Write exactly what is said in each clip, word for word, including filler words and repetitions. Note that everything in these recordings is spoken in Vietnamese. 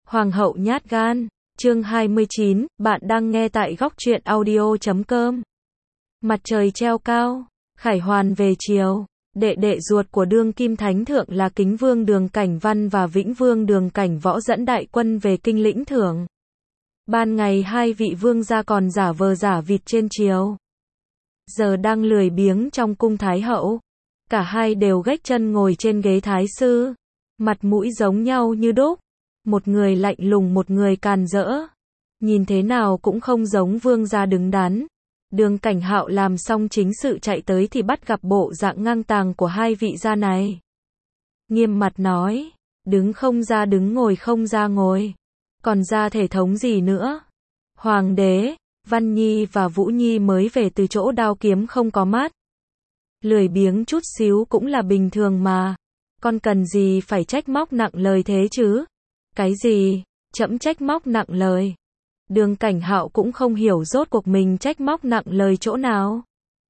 Hoàng hậu nhát gan, chương hai mươi chín, bạn đang nghe tại góc truyện audio chấm com. Mặt trời treo cao, khải hoàn về chiều, đệ đệ ruột của đương kim thánh thượng là Kính Vương Đường Cảnh Văn và Vĩnh Vương Đường Cảnh Võ dẫn đại quân về kinh lĩnh thưởng. Ban ngày hai vị vương gia còn giả vờ giả vịt trên triều. Giờ đang lười biếng trong cung thái hậu. Cả hai đều gách chân ngồi trên ghế thái sư. Mặt mũi giống nhau như đúc. Một người lạnh lùng một người càn rỡ. Nhìn thế nào cũng không giống vương gia đứng đắn. Đường Cảnh Hạo làm xong chính sự chạy tới thì bắt gặp bộ dạng ngang tàng của hai vị gia này. Nghiêm mặt nói, đứng không ra đứng ngồi không ra ngồi. Còn ra thể thống gì nữa? Hoàng đế, Văn Nhi và Vũ Nhi mới về từ chỗ đao kiếm không có mắt. Lười biếng chút xíu cũng là bình thường mà. Con cần gì phải trách móc nặng lời thế chứ? Cái gì? Trẫm trách móc nặng lời. Đường Cảnh Hạo cũng không hiểu rốt cuộc mình trách móc nặng lời chỗ nào.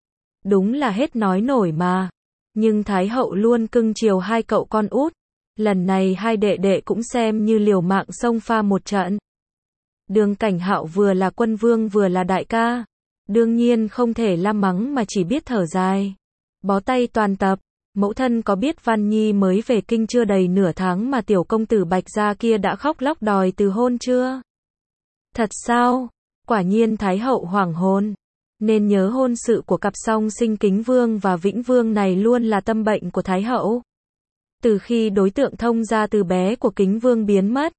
Đúng là hết nói nổi mà. Nhưng Thái hậu luôn cưng chiều hai cậu con út. Lần này hai đệ đệ cũng xem như liều mạng xông pha một trận. Đường Cảnh Hạo vừa là quân vương vừa là đại ca. Đương nhiên không thể la mắng mà chỉ biết thở dài. Bó tay toàn tập. Mẫu thân có biết Văn Nhi mới về kinh chưa đầy nửa tháng mà tiểu công tử Bạch gia kia đã khóc lóc đòi từ hôn chưa? Thật sao? Quả nhiên Thái hậu hoảng hồn. Nên nhớ hôn sự của cặp song sinh Kính Vương và Vĩnh Vương này luôn là tâm bệnh của Thái hậu. Từ khi đối tượng thông gia từ bé của Kính Vương biến mất.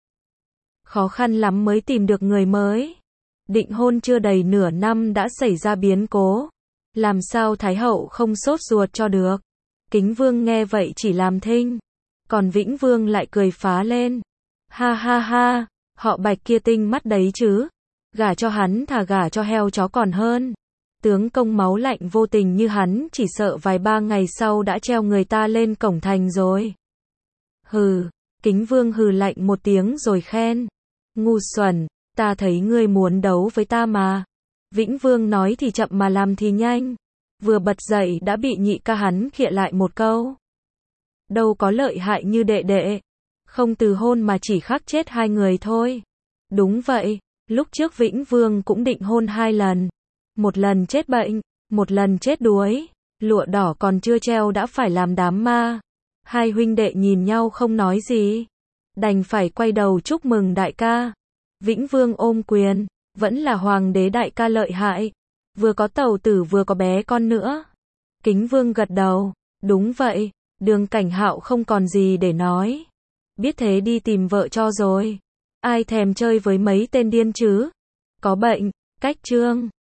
Khó khăn lắm mới tìm được người mới. Định hôn chưa đầy nửa năm đã xảy ra biến cố. Làm sao Thái hậu không sốt ruột cho được? Kính Vương nghe vậy chỉ làm thinh. Còn Vĩnh Vương lại cười phá lên. Ha ha ha, họ Bạch kia tinh mắt đấy chứ. Gả cho hắn thà gả cho heo chó còn hơn. Tướng công máu lạnh vô tình như hắn chỉ sợ vài ba ngày sau đã treo người ta lên cổng thành rồi. Hừ, Kính Vương hừ lạnh một tiếng rồi khen. Ngu xuẩn, ta thấy ngươi muốn đấu với ta mà. Vĩnh Vương nói thì chậm mà làm thì nhanh. Vừa bật dậy đã bị nhị ca hắn khịa lại một câu. Đâu có lợi hại như đệ đệ. Không từ hôn mà chỉ khắc chết hai người thôi. Đúng vậy, lúc trước Vĩnh Vương cũng định hôn hai lần. Một lần chết bệnh, một lần chết đuối. Lụa đỏ còn chưa treo đã phải làm đám ma. Hai huynh đệ nhìn nhau không nói gì. Đành phải quay đầu chúc mừng đại ca. Vĩnh Vương ôm quyền, vẫn là hoàng đế đại ca lợi hại. Vừa có tàu tử vừa có bé con nữa. Kính Vương gật đầu, đúng vậy, Đường Cảnh Hạo không còn gì để nói. Biết thế đi tìm vợ cho rồi. Ai thèm chơi với mấy tên điên chứ? Có bệnh, cách chương.